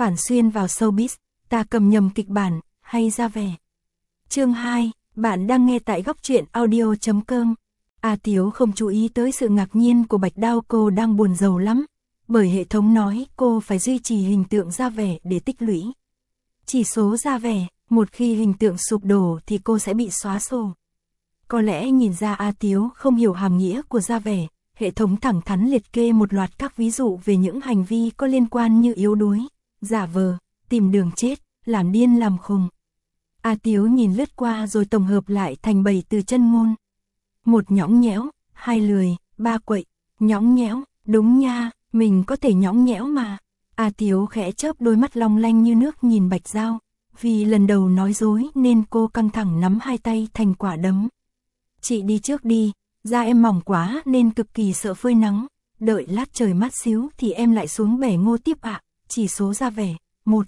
phản xuyên vào showbiz, ta cầm nhầm kịch bản, hay ra vẻ. Chương 2, bạn đang nghe tại góc truyện audio.com. A Tiếu không chú ý tới sự ngạc nhiên của Bạch Đao, cô đang buồn rầu lắm, bởi hệ thống nói cô phải duy trì hình tượng ra vẻ để tích lũy chỉ số ra vẻ, một khi hình tượng sụp đổ thì cô sẽ bị xóa sổ. Có lẽ nhìn ra A Tiếu không hiểu hàm nghĩa của ra vẻ, hệ thống thẳng thắn liệt kê một loạt các ví dụ về những hành vi có liên quan như yếu đuối, giả vờ, tìm đường chết, làm điên làm khùng. A Tiếu nhìn lướt qua rồi tổng hợp lại thành 7 từ chân ngôn. 1. Nhõng nhẽo, 2. Lười, 3. Quậy. Nhõng nhẽo, đúng nha, mình có thể nhõng nhẽo mà. A Tiếu khẽ chớp đôi mắt long lanh như nước nhìn Bạch Dao, vì lần đầu nói dối nên cô căng thẳng nắm hai tay thành quả đấm. Chị đi trước đi, da em mỏng quá nên cực kỳ sợ phơi nắng, đợi lát trời mát xíu thì em lại xuống bẻ ngô tiếp ạ. Chỉ số ra vẻ, 1,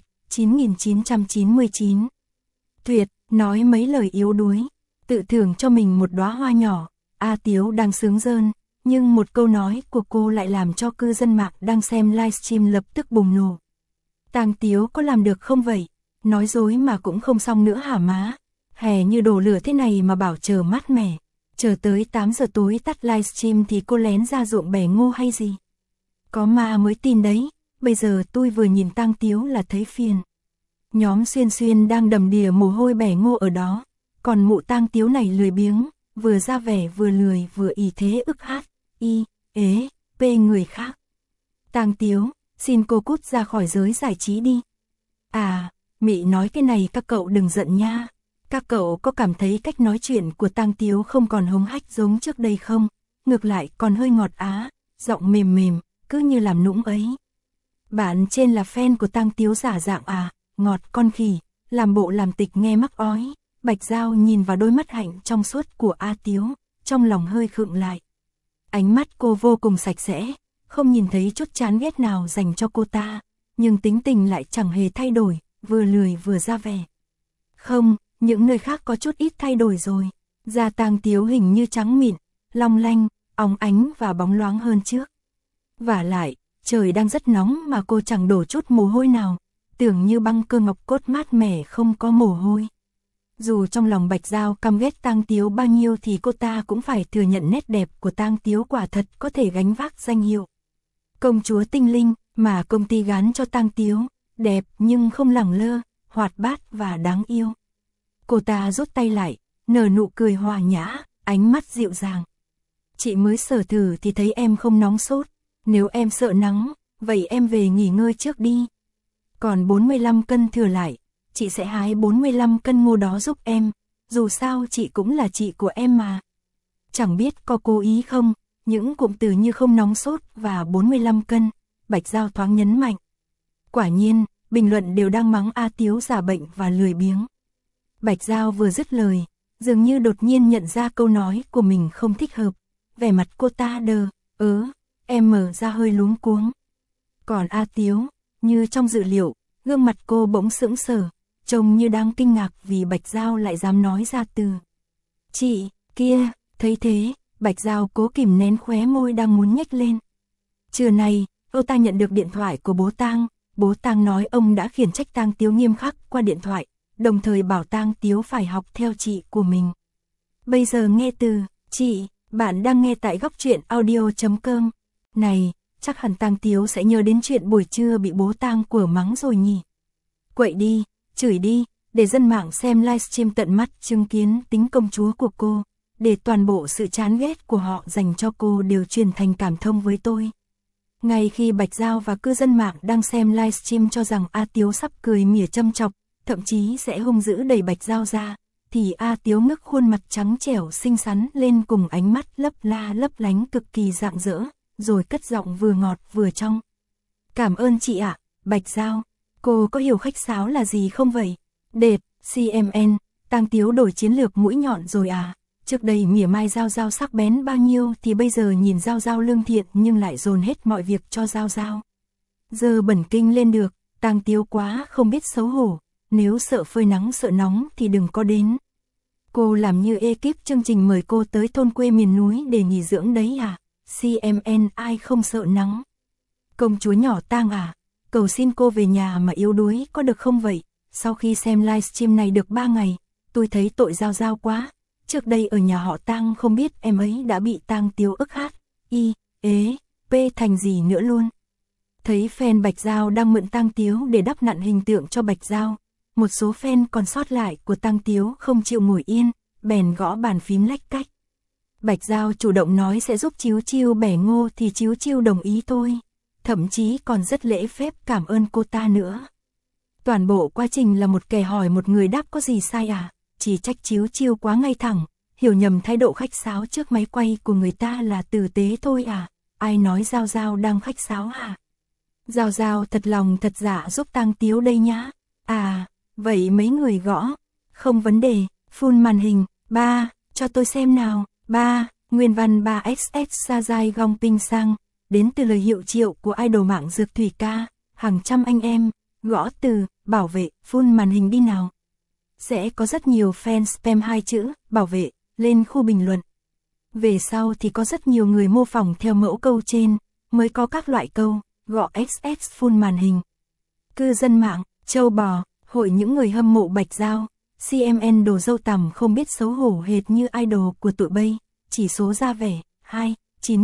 9999. Tuyệt, nói mấy lời yếu đuối, tự thưởng cho mình một đóa hoa nhỏ. A Tiếu đang sướng rơn, nhưng một câu nói của cô lại làm cho cư dân mạng đang xem livestream lập tức bùng nổ. Tang Tiếu có làm được không vậy? Nói dối mà cũng không xong nữa hả má? Hè như đổ lửa thế này mà bảo chờ mát mẻ. Chờ tới 8 giờ tối tắt livestream thì cô lén ra ruộng bẻ ngô hay gì? Có ma mới tin đấy, bây giờ tôi vừa nhìn Tang Tiếu là thấy phiền. Nhóm Xuyên Xuyên đang đầm đìa mồ hôi bẻ ngô ở đó, còn mụ Tang Tiếu này lười biếng, vừa ra vẻ vừa lười vừa ỷ thế ức hát, pê người khác. Tang Tiếu, xin cô cút ra khỏi giới giải trí đi. À, Mị nói cái này các cậu đừng giận nha. Các cậu có cảm thấy cách nói chuyện của Tang Tiếu không còn hống hách giống trước đây không? Ngược lại còn hơi ngọt á, giọng mềm mềm, cứ như làm nũng ấy. Bạn trên là fan của Tang Tiếu giả dạng à? Ngọt con khỉ, làm bộ làm tịch nghe mắc ói. Bạch Dao nhìn vào đôi mắt hạnh trong suốt của A Tiếu, trong lòng hơi khựng lại. Ánh mắt cô vô cùng sạch sẽ, không nhìn thấy chút chán ghét nào dành cho cô ta, nhưng tính tình lại chẳng hề thay đổi, vừa lười vừa ra vẻ. Không, những nơi khác có chút ít thay đổi rồi. Da Tang Tiếu hình như trắng mịn, long lanh, óng ánh và bóng loáng hơn trước. Vả lại, trời đang rất nóng mà cô chẳng đổ chút mồ hôi nào, tưởng như băng cơ ngọc cốt mát mẻ không có mồ hôi. Dù trong lòng Bạch Dao căm ghét Tang Tiếu bao nhiêu thì cô ta cũng phải thừa nhận nét đẹp của Tang Tiếu quả thật có thể gánh vác danh hiệu công chúa tinh linh mà công ty gán cho Tang Tiếu, đẹp nhưng không lẳng lơ, hoạt bát và đáng yêu. Cô ta rút tay lại, nở nụ cười hòa nhã, ánh mắt dịu dàng. Chị mới sờ thử thì thấy em không nóng sốt, nếu em sợ nắng, vậy em về nghỉ ngơi trước đi. Còn 45 cân thừa lại, chị sẽ hái 45 cân ngô đó giúp em, dù sao chị cũng là chị của em mà. Chẳng biết có cố ý không, những cụm từ như không nóng sốt và 45 cân, Bạch Dao thoáng nhấn mạnh. Quả nhiên, bình luận đều đang mắng A Tiếu giả bệnh và lười biếng. Bạch Dao vừa dứt lời, dường như đột nhiên nhận ra câu nói của mình không thích hợp, vẻ mặt cô ta đờ, em mở ra hơi luống cuống. Còn A Tiếu, như trong dự liệu, gương mặt cô bỗng sững sờ, trông như đang kinh ngạc vì Bạch Dao lại dám nói ra từ chị kia. Thấy thế, Bạch Dao cố kìm nén khóe môi đang muốn nhếch lên. Trưa nay, cô ta nhận được điện thoại của bố Tang. Bố Tang nói ông đã khiển trách Tang Tiếu nghiêm khắc qua điện thoại, đồng thời bảo Tang Tiếu phải học theo chị của mình. Bây giờ nghe từ chị, bạn đang nghe tại góc truyện audio.com. Này, chắc hẳn Tang Tiếu sẽ nhớ đến chuyện buổi trưa bị bố Tang quở mắng rồi nhỉ. Quậy đi, chửi đi, để dân mạng xem livestream tận mắt chứng kiến tính công chúa của cô, để toàn bộ sự chán ghét của họ dành cho cô đều truyền thành cảm thông với tôi. Ngay khi Bạch Dao và cư dân mạng đang xem livestream cho rằng A Tiếu sắp cười mỉa châm chọc, thậm chí sẽ hung dữ đẩy Bạch Dao ra, thì A Tiếu ngước khuôn mặt trắng trẻo xinh xắn lên cùng ánh mắt lấp la lấp lánh cực kỳ rạng rỡ, rồi cất giọng vừa ngọt vừa trong. Cảm ơn chị ạ, Bạch Dao, cô có hiểu khách sáo là gì không vậy? Đệt, CMN, Tang Tiếu đổi chiến lược mũi nhọn rồi à? Trước đây mỉa mai Giao Giao sắc bén bao nhiêu thì bây giờ nhìn Giao Giao lương thiện nhưng lại dồn hết mọi việc cho Giao Giao. Giờ bẩn kinh lên được, Tang Tiếu quá không biết xấu hổ, nếu sợ phơi nắng sợ nóng thì đừng có đến. Cô làm như ekip chương trình mời cô tới thôn quê miền núi để nghỉ dưỡng đấy à? CMN ai không sợ nắng? Công chúa nhỏ Tang à? cầu xin cô về nhà mà yếu đuối có được không vậy? Sau khi xem livestream này được 3 ngày, tôi thấy tội Giao Giao quá. Trước đây ở nhà họ Tang không biết em ấy đã bị Tang Tiếu ức hát, y, ế, p thành gì nữa luôn. Thấy fan Bạch Giao đang mượn Tang Tiếu để đắp nặn hình tượng cho Bạch Giao. Một số fan còn sót lại của Tang Tiếu không chịu ngồi yên, bèn gõ bàn phím lách cách. Bạch Giao chủ động nói sẽ giúp Chiếu Chiêu bẻ ngô thì Chiếu Chiêu đồng ý thôi. Thậm chí còn rất lễ phép cảm ơn cô ta nữa. Toàn bộ quá trình là một kẻ hỏi một người đáp có gì sai à, chỉ trách Chiếu Chiêu quá ngay thẳng, hiểu nhầm thái độ khách sáo trước máy quay của người ta là tử tế thôi à, ai nói Giao Giao đang khách sáo à? Giao Giao thật lòng thật dạ giúp Tang Tiếu đây nhá. À, vậy mấy người gõ, không vấn đề, full màn hình, 3, cho tôi xem nào, 3, nguyên văn 3XX Sa Giai Gong Ping Sang, đến từ lời hiệu triệu của idol mạng Dược Thủy ca, hàng trăm anh em, gõ từ, bảo vệ, full màn hình đi nào. Sẽ có rất nhiều fan spam 2 chữ, bảo vệ, lên khu bình luận. Về sau thì có rất nhiều người mô phỏng theo mẫu câu trên, mới có các loại câu, gõ XX full màn hình. Cư dân mạng, châu bò, hội những người hâm mộ Bạch Giao, CMN đồ dâu tằm không biết xấu hổ hệt như idol của tụi bay, chỉ số ra vẻ, 2,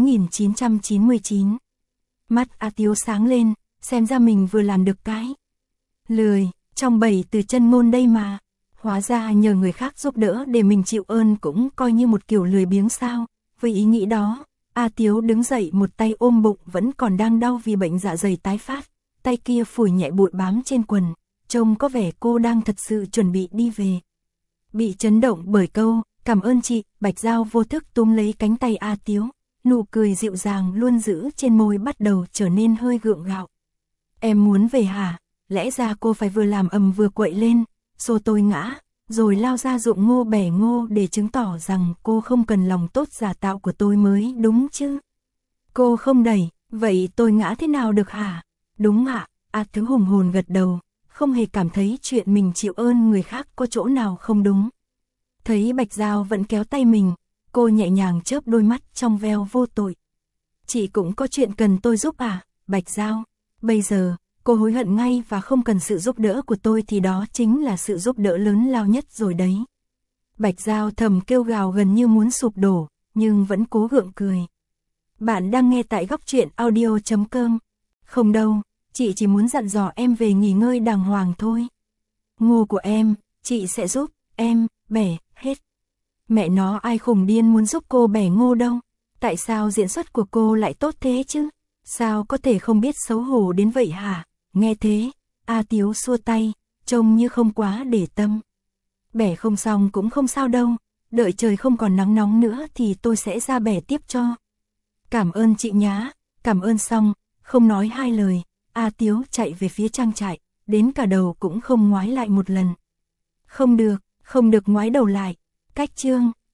9999. Mắt A Tiếu sáng lên, xem ra mình vừa làm được cái. Lười, trong 7 từ chân ngôn đây mà. Hóa ra nhờ người khác giúp đỡ để mình chịu ơn cũng coi như một kiểu lười biếng sao. Với ý nghĩ đó, A Tiếu đứng dậy một tay ôm bụng vẫn còn đang đau vì bệnh dạ dày tái phát. Tay kia phủi nhẹ bụi bám trên quần, trông có vẻ cô đang thật sự chuẩn bị đi về. Bị chấn động bởi câu, cảm ơn chị, Bạch Giao vô thức túm lấy cánh tay A Tiếu. Nụ cười dịu dàng luôn giữ trên môi bắt đầu trở nên hơi gượng gạo. Em muốn về hả? Lẽ ra cô phải vừa làm ầm vừa quậy lên, xô tôi ngã, rồi lao ra ruộng ngô bẻ ngô để chứng tỏ rằng cô không cần lòng tốt giả tạo của tôi mới đúng chứ. Cô không đẩy, vậy tôi ngã thế nào được hả? Đúng ạ, A Tiếu hùng hồn gật đầu, không hề cảm thấy chuyện mình chịu ơn người khác có chỗ nào không đúng. Thấy Bạch Giao vẫn kéo tay mình, cô nhẹ nhàng chớp đôi mắt trong veo vô tội. Chị cũng có chuyện cần tôi giúp à, Bạch Giao? Bây giờ, cô hối hận ngay và không cần sự giúp đỡ của tôi thì đó chính là sự giúp đỡ lớn lao nhất rồi đấy. Bạch Giao thầm kêu gào gần như muốn sụp đổ, nhưng vẫn cố gượng cười. Bạn đang nghe tại Góc Truyện Audio.com. Không đâu, chị chỉ muốn dặn dò em về nghỉ ngơi đàng hoàng thôi. Ngô của em, chị sẽ giúp em bẻ hết. Mẹ nó ai khùng điên muốn giúp cô bẻ ngô đâu. Tại sao diễn xuất của cô lại tốt thế chứ? Sao có thể không biết xấu hổ đến vậy hả? Nghe thế, A Tiếu xua tay, trông như không quá để tâm. Bẻ không xong cũng không sao đâu, đợi trời không còn nắng nóng nữa thì tôi sẽ ra bẻ tiếp cho. Cảm ơn chị nhá, cảm ơn xong, không nói hai lời, A Tiếu chạy về phía trang trại, đến cả đầu cũng không ngoái lại một lần. Không được ngoái đầu lại, cách chương.